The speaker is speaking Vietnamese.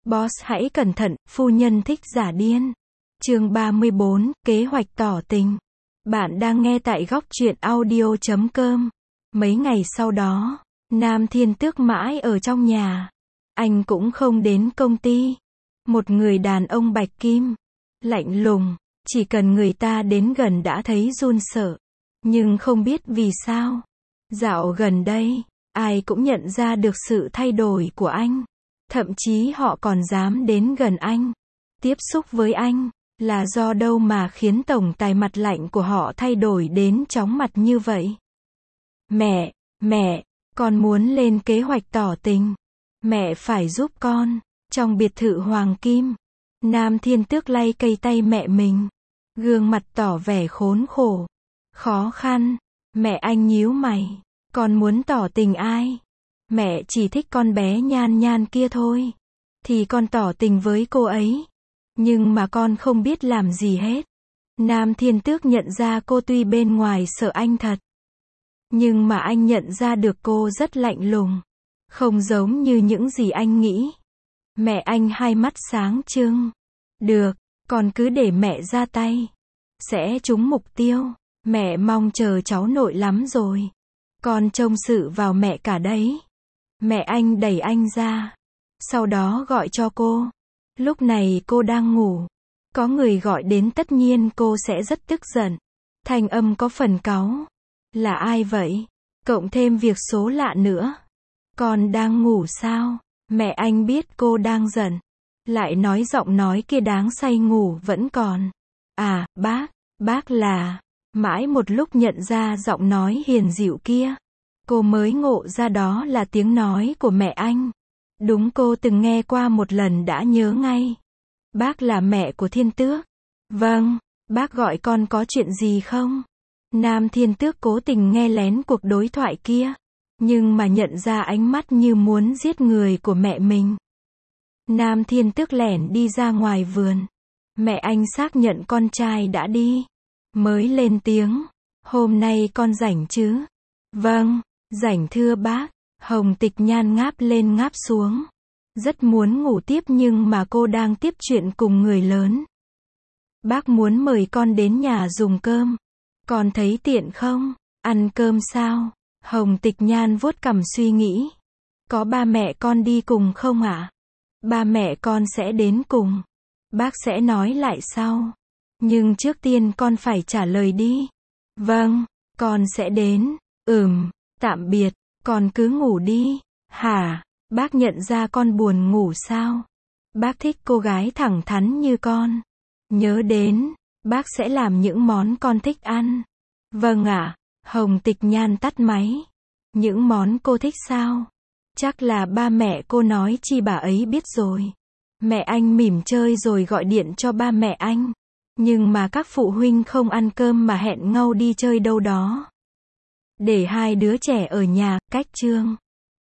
Boss hãy cẩn thận, phu nhân thích giả điên. Chương 34, kế hoạch tỏ tình. Bạn đang nghe tại góc truyện audio.com. Mấy ngày sau đó, Nam Thiên Tước mãi ở trong nhà. Anh cũng không đến công ty. Một người đàn ông bạch kim, lạnh lùng, chỉ cần người ta đến gần đã thấy run sợ. Nhưng không biết vì sao, dạo gần đây, ai cũng nhận ra được sự thay đổi của anh. Thậm chí họ còn dám đến gần anh, tiếp xúc với anh. Là do đâu mà khiến tổng tài mặt lạnh của họ thay đổi đến chóng mặt như vậy? Mẹ, con muốn lên kế hoạch tỏ tình. Mẹ phải giúp con. Trong biệt thự Hoàng Kim, Nam Thiên Tước lay cây tay mẹ mình. Gương mặt tỏ vẻ khốn khổ, khó khăn. Mẹ anh nhíu mày. Con muốn tỏ tình ai? Mẹ chỉ thích con bé Nhan Nhan kia thôi. Thì con tỏ tình với cô ấy. Nhưng mà con không biết làm gì hết. Nam Thiên Tước nhận ra cô tuy bên ngoài sợ anh thật. Nhưng mà anh nhận ra được cô rất lạnh lùng. Không giống như những gì anh nghĩ. Mẹ anh hai mắt sáng trưng. Được, con cứ để mẹ ra tay. Sẽ trúng mục tiêu. Mẹ mong chờ cháu nội lắm rồi. Con trông sự vào mẹ cả đấy. Mẹ anh đẩy anh ra. Sau đó gọi cho cô. Lúc này cô đang ngủ. Có người gọi đến tất nhiên cô sẽ rất tức giận. Thanh âm có phần cáu. Là ai vậy? Cộng thêm việc số lạ nữa. Con đang ngủ sao? Mẹ anh biết cô đang giận. Lại nói giọng nói kia đáng say ngủ vẫn còn. À, bác là... Mãi một lúc nhận ra giọng nói hiền dịu kia. Cô mới ngộ ra đó là tiếng nói của mẹ anh. Đúng, cô từng nghe qua một lần đã nhớ ngay. Bác là mẹ của Thiên Tước. Vâng, bác gọi con có chuyện gì không? Nam Thiên Tước cố tình nghe lén cuộc đối thoại kia. Nhưng mà nhận ra ánh mắt như muốn giết người của mẹ mình. Nam Thiên Tước lẻn đi ra ngoài vườn. Mẹ anh xác nhận con trai đã đi. Mới lên tiếng. Hôm nay con rảnh chứ? Vâng, rảnh thưa bác. Hồng Tịch Nhan ngáp lên ngáp xuống. Rất muốn ngủ tiếp nhưng mà cô đang tiếp chuyện cùng người lớn. Bác muốn mời con đến nhà dùng cơm. Con thấy tiện không? Ăn cơm sao? Hồng Tịch Nhan vuốt cằm suy nghĩ. Có ba mẹ con đi cùng không ạ? Ba mẹ con sẽ đến cùng. Bác sẽ nói lại sau. Nhưng trước tiên con phải trả lời đi. Vâng, con sẽ đến. Tạm biệt. Con cứ ngủ đi. Hả? Bác nhận ra con buồn ngủ sao? Bác thích cô gái thẳng thắn như con. Nhớ đến, bác sẽ làm những món con thích ăn. Vâng ạ. Hồng Tịch Nhan tắt máy. Những món cô thích sao? Chắc là ba mẹ cô nói chi bà ấy biết rồi. Mẹ anh mỉm chơi rồi gọi điện cho ba mẹ anh. Nhưng mà các phụ huynh không ăn cơm mà hẹn nhau đi chơi đâu đó. Để hai đứa trẻ ở nhà, cách chương.